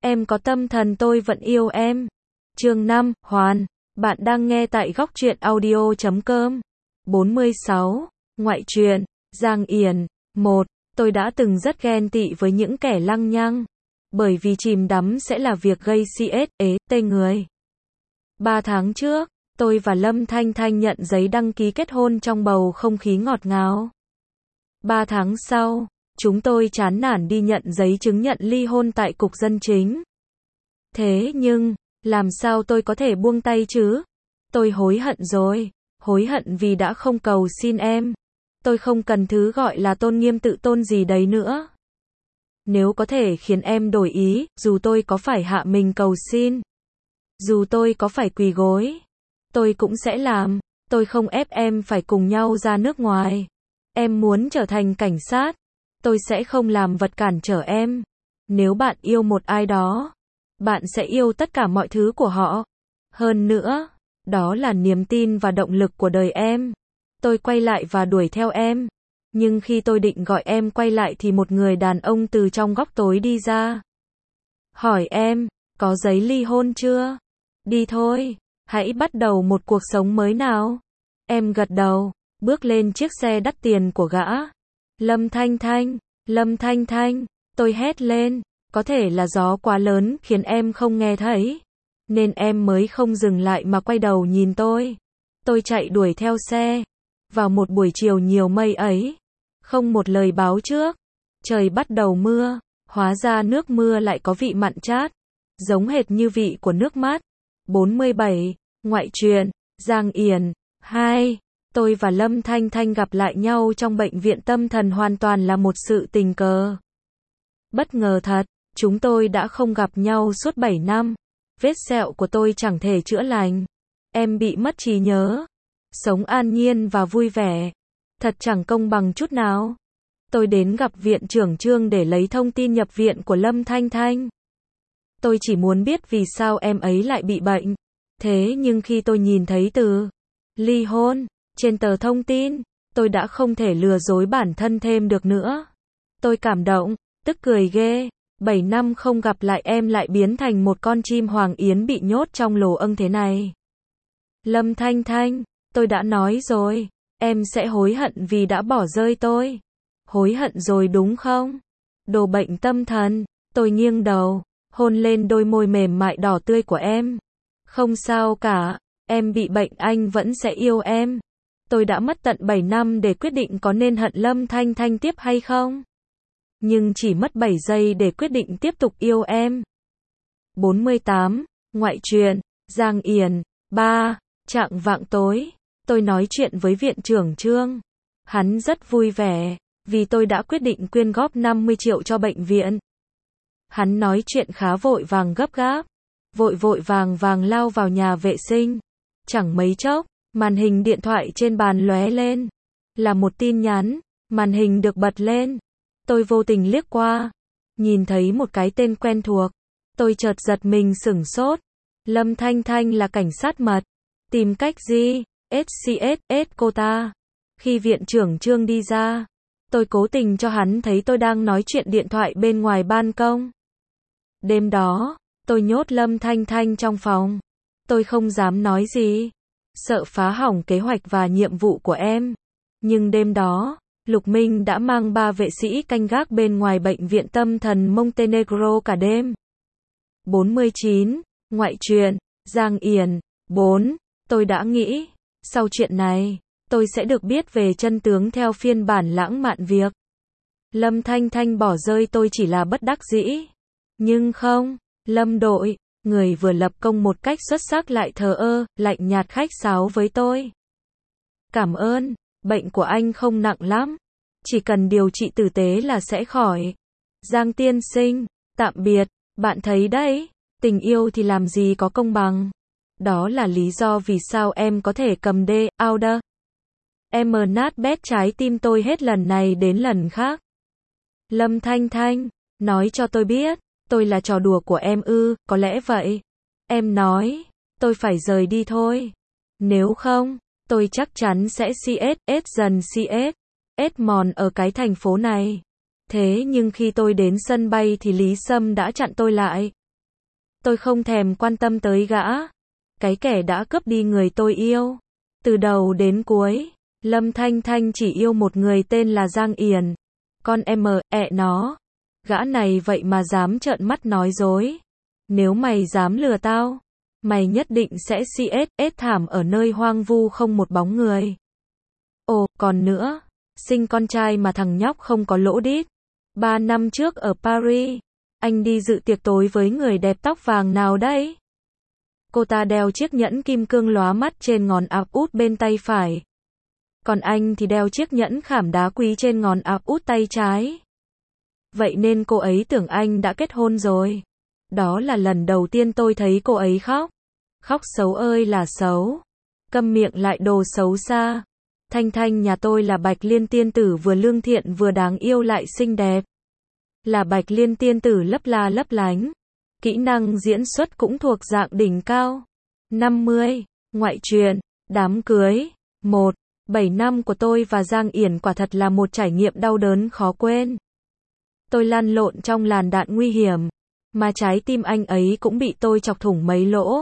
Em có tâm thần tôi vẫn yêu em. Chương 5, Hoàn. Bạn đang nghe tại góc truyện audio.com. 46. Ngoại truyện. Giang Yển. 1. Tôi đã từng rất ghen tị với những kẻ lăng nhăng. Bởi vì chìm đắm sẽ là việc gây tê người. 3 tháng trước, tôi và Lâm Thanh Thanh nhận giấy đăng ký kết hôn trong bầu không khí ngọt ngào. 3 tháng sau, chúng tôi chán nản đi nhận giấy chứng nhận ly hôn tại cục dân chính. Thế nhưng, làm sao tôi có thể buông tay chứ? Tôi hối hận rồi, hối hận vì đã không cầu xin em. Tôi không cần thứ gọi là tôn nghiêm tự tôn gì đấy nữa. Nếu có thể khiến em đổi ý, dù tôi có phải hạ mình cầu xin, dù tôi có phải quỳ gối, tôi cũng sẽ làm. Tôi không ép em phải cùng nhau ra nước ngoài. Em muốn trở thành cảnh sát, tôi sẽ không làm vật cản trở em. Nếu bạn yêu một ai đó, bạn sẽ yêu tất cả mọi thứ của họ. Hơn nữa, đó là niềm tin và động lực của đời em. Tôi quay lại và đuổi theo em. Nhưng khi tôi định gọi em quay lại thì một người đàn ông từ trong góc tối đi ra. Hỏi em, có giấy ly hôn chưa? Đi thôi, hãy bắt đầu một cuộc sống mới nào. Em gật đầu, bước lên chiếc xe đắt tiền của gã. Lâm Thanh Thanh, Lâm Thanh Thanh, tôi hét lên. Có thể là gió quá lớn khiến em không nghe thấy, nên em mới không dừng lại mà quay đầu nhìn tôi. Tôi chạy đuổi theo xe. Vào một buổi chiều nhiều mây ấy, không một lời báo trước, trời bắt đầu mưa. Hóa ra nước mưa lại có vị mặn chát, giống hệt như vị của nước mát. 47. Ngoại truyện. Giang Yển. 2. Tôi và Lâm Thanh Thanh gặp lại nhau trong bệnh viện tâm thần hoàn toàn là một sự tình cờ. Bất ngờ thật, chúng tôi đã không gặp nhau suốt 7 năm. Vết sẹo của tôi chẳng thể chữa lành. Em bị mất trí nhớ. Sống an nhiên và vui vẻ. Thật chẳng công bằng chút nào. Tôi đến gặp viện trưởng Trương để lấy thông tin nhập viện của Lâm Thanh Thanh. Tôi chỉ muốn biết vì sao em ấy lại bị bệnh. Thế nhưng khi tôi nhìn thấy từ ly hôn trên tờ thông tin, tôi đã không thể lừa dối bản thân thêm được nữa. Tôi cảm động, tức cười ghê. 7 năm không gặp lại em lại biến thành một con chim hoàng yến bị nhốt trong lồ âng thế này. Lâm Thanh Thanh, tôi đã nói rồi, em sẽ hối hận vì đã bỏ rơi tôi. Hối hận rồi đúng không? Đồ bệnh tâm thần. Tôi nghiêng đầu, hôn lên đôi môi mềm mại đỏ tươi của em. Không sao cả, em bị bệnh anh vẫn sẽ yêu em. Tôi đã mất tận 7 năm để quyết định có nên hận Lâm Thanh Thanh tiếp hay không. Nhưng chỉ mất 7 giây để quyết định tiếp tục yêu em. 48. Ngoại truyện. Giang Yển. 3. Chạng vạng tối, tôi nói chuyện với viện trưởng Trương. Hắn rất vui vẻ, vì tôi đã quyết định quyên góp 50 triệu cho bệnh viện. Hắn nói chuyện khá vội vàng gấp gáp. Vội vàng lao vào nhà vệ sinh. Chẳng mấy chốc, màn hình điện thoại trên bàn lóe lên. Là một tin nhắn, màn hình được bật lên. Tôi vô tình liếc qua, nhìn thấy một cái tên quen thuộc. Tôi chợt giật mình sửng sốt. Lâm Thanh Thanh là cảnh sát mật. Tìm cách gì? SCSS cô ta. Khi viện trưởng Trương đi ra, tôi cố tình cho hắn thấy tôi đang nói chuyện điện thoại bên ngoài ban công. Đêm đó, tôi nhốt Lâm Thanh Thanh trong phòng. Tôi không dám nói gì, sợ phá hỏng kế hoạch và nhiệm vụ của em. Nhưng đêm đó, Lục Minh đã mang 3 vệ sĩ canh gác bên ngoài bệnh viện tâm thần Montenegro cả đêm. 49. Ngoại truyện. Giang Yển. 4. Tôi đã nghĩ, sau chuyện này, tôi sẽ được biết về chân tướng theo phiên bản lãng mạn việc Lâm Thanh Thanh bỏ rơi tôi chỉ là bất đắc dĩ. Nhưng không, Lâm đội, người vừa lập công một cách xuất sắc lại thờ ơ, lạnh nhạt khách sáo với tôi. Cảm ơn, bệnh của anh không nặng lắm. Chỉ cần điều trị tử tế là sẽ khỏi. Giang tiên sinh, tạm biệt, bạn thấy đấy, tình yêu thì làm gì có công bằng. Đó là lý do vì sao em có thể cầm Auda. Em nát bét trái tim tôi hết lần này đến lần khác. Lâm Thanh Thanh, nói cho tôi biết, tôi là trò đùa của em ư, có lẽ vậy. Em nói, tôi phải rời đi thôi. Nếu không, tôi chắc chắn sẽ dần mòn ở cái thành phố này. Thế nhưng khi tôi đến sân bay thì Lý Sâm đã chặn tôi lại. Tôi không thèm quan tâm tới gã. Cái kẻ đã cướp đi người tôi yêu. Từ đầu đến cuối, Lâm Thanh Thanh chỉ yêu một người tên là Giang Yển. Con nó. Gã này vậy mà dám trợn mắt nói dối. Nếu mày dám lừa tao, mày nhất định sẽ chết thảm ở nơi hoang vu không một bóng người. Ồ, còn nữa, sinh con trai mà thằng nhóc không có lỗ đít. 3 năm trước ở Paris, anh đi dự tiệc tối với người đẹp tóc vàng nào đấy? Cô ta đeo chiếc nhẫn kim cương lóa mắt trên ngón áp út bên tay phải. Còn anh thì đeo chiếc nhẫn khảm đá quý trên ngón áp út tay trái. Vậy nên cô ấy tưởng anh đã kết hôn rồi. Đó là lần đầu tiên tôi thấy cô ấy khóc. Khóc xấu ơi là xấu. Câm miệng lại đồ xấu xa. Thanh Thanh nhà tôi là Bạch Liên tiên tử vừa lương thiện vừa đáng yêu lại xinh đẹp. Là Bạch Liên tiên tử lấp la lấp lánh. Kỹ năng diễn xuất cũng thuộc dạng đỉnh cao. 50. Ngoại truyện, đám cưới. 1. 7 năm của tôi và Giang Yển quả thật là một trải nghiệm đau đớn khó quên. Tôi lăn lộn trong làn đạn nguy hiểm, mà trái tim anh ấy cũng bị tôi chọc thủng mấy lỗ.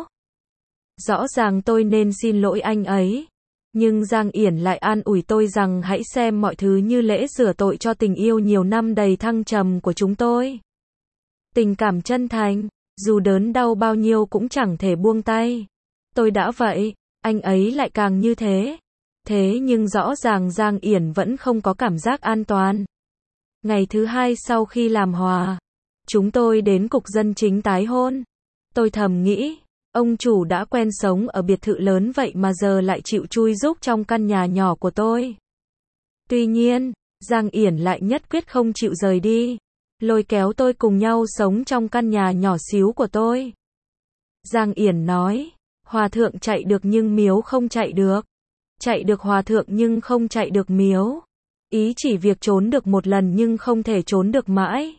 Rõ ràng tôi nên xin lỗi anh ấy, nhưng Giang Yển lại an ủi tôi rằng hãy xem mọi thứ như lễ rửa tội cho tình yêu nhiều năm đầy thăng trầm của chúng tôi. Tình cảm chân thành, dù đớn đau bao nhiêu cũng chẳng thể buông tay. Tôi đã vậy, anh ấy lại càng như thế. Thế nhưng rõ ràng Giang Yển vẫn không có cảm giác an toàn. Ngày thứ 2 sau khi làm hòa, chúng tôi đến cục dân chính tái hôn. Tôi thầm nghĩ, ông chủ đã quen sống ở biệt thự lớn vậy mà giờ lại chịu chui rúc trong căn nhà nhỏ của tôi. Tuy nhiên, Giang Yển lại nhất quyết không chịu rời đi, lôi kéo tôi cùng nhau sống trong căn nhà nhỏ xíu của tôi. Giang Yển nói, hòa thượng chạy được nhưng miếu không chạy được. Chạy được hòa thượng nhưng không chạy được miếu. Ý chỉ việc trốn được một lần nhưng không thể trốn được mãi.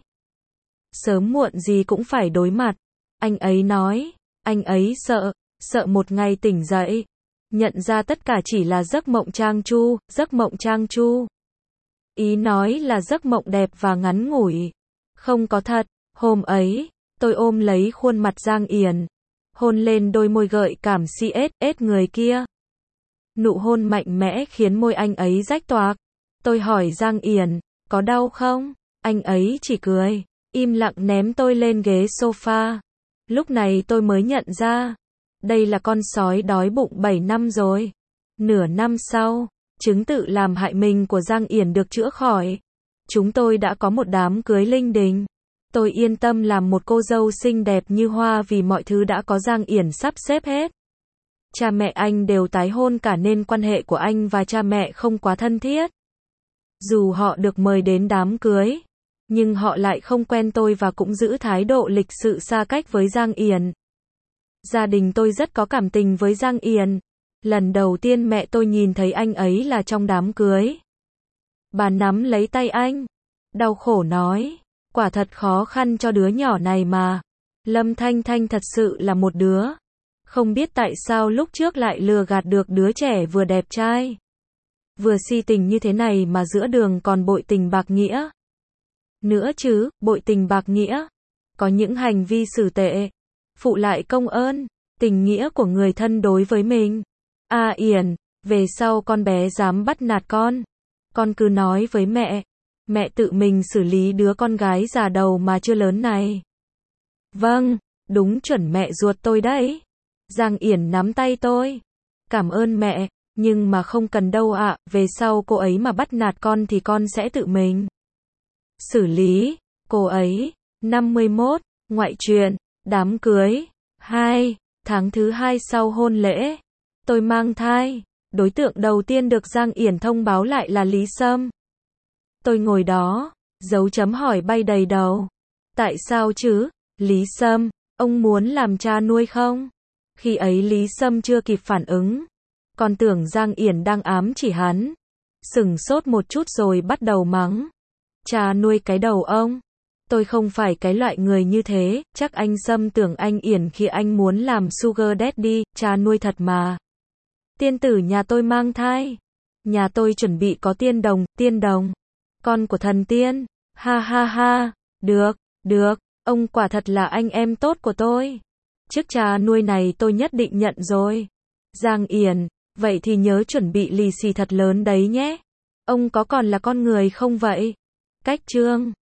Sớm muộn gì cũng phải đối mặt. Anh ấy nói, anh ấy sợ một ngày tỉnh dậy, nhận ra tất cả chỉ là giấc mộng trang chu. Ý nói là giấc mộng đẹp và ngắn ngủi. Không có thật. Hôm ấy, tôi ôm lấy khuôn mặt Giang Yển, hôn lên đôi môi gợi cảm CSS người kia. Nụ hôn mạnh mẽ khiến môi anh ấy rách toạc. Tôi hỏi Giang Yển, có đau không? Anh ấy chỉ cười, im lặng ném tôi lên ghế sofa. Lúc này tôi mới nhận ra, đây là con sói đói bụng 7 năm rồi. Nửa năm sau, chứng tự làm hại mình của Giang Yển được chữa khỏi. Chúng tôi đã có một đám cưới linh đình. Tôi yên tâm làm một cô dâu xinh đẹp như hoa vì mọi thứ đã có Giang Yển sắp xếp hết. Cha mẹ anh đều tái hôn cả nên quan hệ của anh và cha mẹ không quá thân thiết. Dù họ được mời đến đám cưới, nhưng họ lại không quen tôi và cũng giữ thái độ lịch sự xa cách với Giang Yển. Gia đình tôi rất có cảm tình với Giang Yển. Lần đầu tiên mẹ tôi nhìn thấy anh ấy là trong đám cưới. Bà nắm lấy tay anh, đau khổ nói, quả thật khó khăn cho đứa nhỏ này mà. Lâm Thanh Thanh thật sự là một đứa. Không biết tại sao lúc trước lại lừa gạt được đứa trẻ vừa đẹp trai, vừa si tình như thế này mà giữa đường còn bội tình bạc nghĩa. Nữa chứ, bội tình bạc nghĩa. Có những hành vi xử tệ, phụ lại công ơn, tình nghĩa của người thân đối với mình. Yển, về sau con bé dám bắt nạt con cứ nói với mẹ tự mình xử lý đứa con gái già đầu mà chưa lớn này. Vâng, đúng chuẩn mẹ ruột tôi đấy. Giang Yển nắm tay tôi. Cảm ơn mẹ, nhưng mà không cần đâu ạ, về sau cô ấy mà bắt nạt con thì con sẽ tự mình xử lý cô ấy. 51. Ngoại truyện, đám cưới. 2. Tháng thứ 2 sau hôn lễ, tôi mang thai. Đối tượng đầu tiên được Giang Yển thông báo lại là Lý Sâm. Tôi ngồi đó, dấu chấm hỏi bay đầy đầu. Tại sao chứ? Lý Sâm, ông muốn làm cha nuôi không? Khi ấy Lý Sâm chưa kịp phản ứng, còn tưởng Giang Yển đang ám chỉ hắn. Sửng sốt một chút rồi bắt đầu mắng. Cha nuôi cái đầu ông. Tôi không phải cái loại người như thế, chắc anh Sâm tưởng anh Yển khi anh muốn làm sugar daddy, cha nuôi thật mà. Tiên tử nhà tôi mang thai. Nhà tôi chuẩn bị có tiên đồng. Con của thần tiên. Ha ha ha, được, ông quả thật là anh em tốt của tôi. Chiếc cha nuôi này tôi nhất định nhận rồi. Giang Yển, vậy thì nhớ chuẩn bị lì xì thật lớn đấy nhé. Ông có còn là con người không vậy? Cách chương